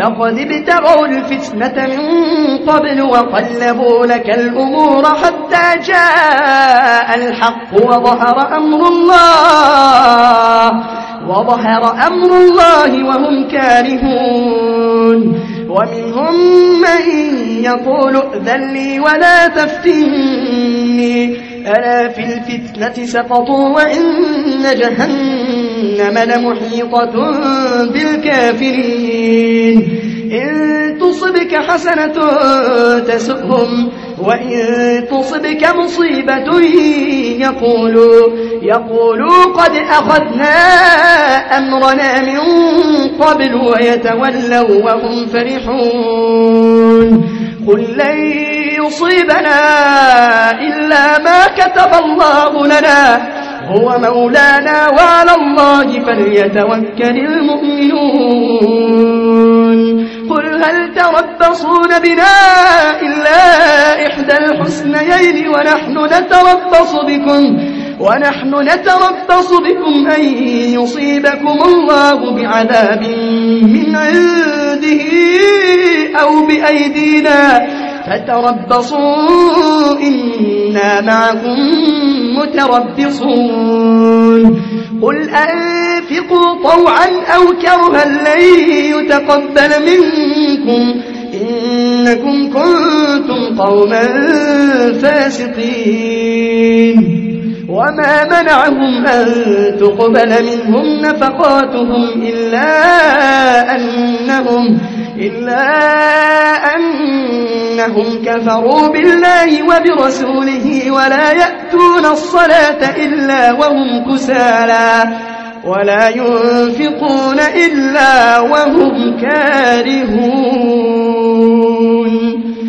لقد ابتغوا الفتنة من قبل وقلبوا لك الأمور حتى جاء الحق وظهر أمر الله وهم كارهون. ومنهم من يقول ائذن لي ولا تفتني ألا في الفتنة سقطوا وإن جهنم لمحيطة بالكافرين. إن تصبك حسنة تسؤهم وإن تصبك مصيبة يقولوا قد أخذنا أمرنا من قبل ويتولوا وهم فرحون. قل لن يصيبنا إلا ما كتب الله لنا هو مولانا وعلى الله فليتوكل المؤمنون. قل هل تربصون بنا إلا إحدى الحسنيين ونحن نتربص بكم أن يصيبكم الله بعذاب من عنده أو بأيدينا فتربصوا إنا معكم متربصون. قل أنفقوا طوعا أو كرها لن يتقبل منكم إنكم كنتم قوما فاسقين. وما منعهم أن تقبل منهم نفقاتهم إلا أنهم كفروا بالله وبرسوله ولا يأتون الصلاة إلا وهم كسالى ولا ينفقون إلا وهم كارهون.